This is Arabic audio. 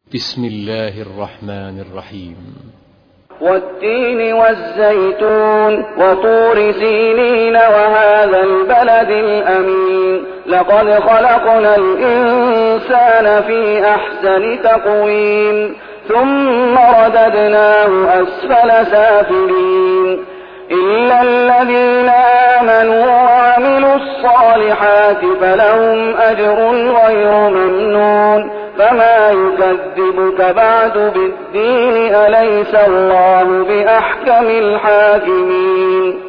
بسم الله الرحمن الرحيم. والتين والزيتون وطور سينين وهذا البلد الأمين لقد خلقنا الإنسان في أحسن تقويم ثم رددناه أسفل سافلين إلا الذين آمنوا وعملوا الصالحات فلهم أجر غير ممنون فما يكذبك بعد بالدين أليس الله بأحكم الحاكمين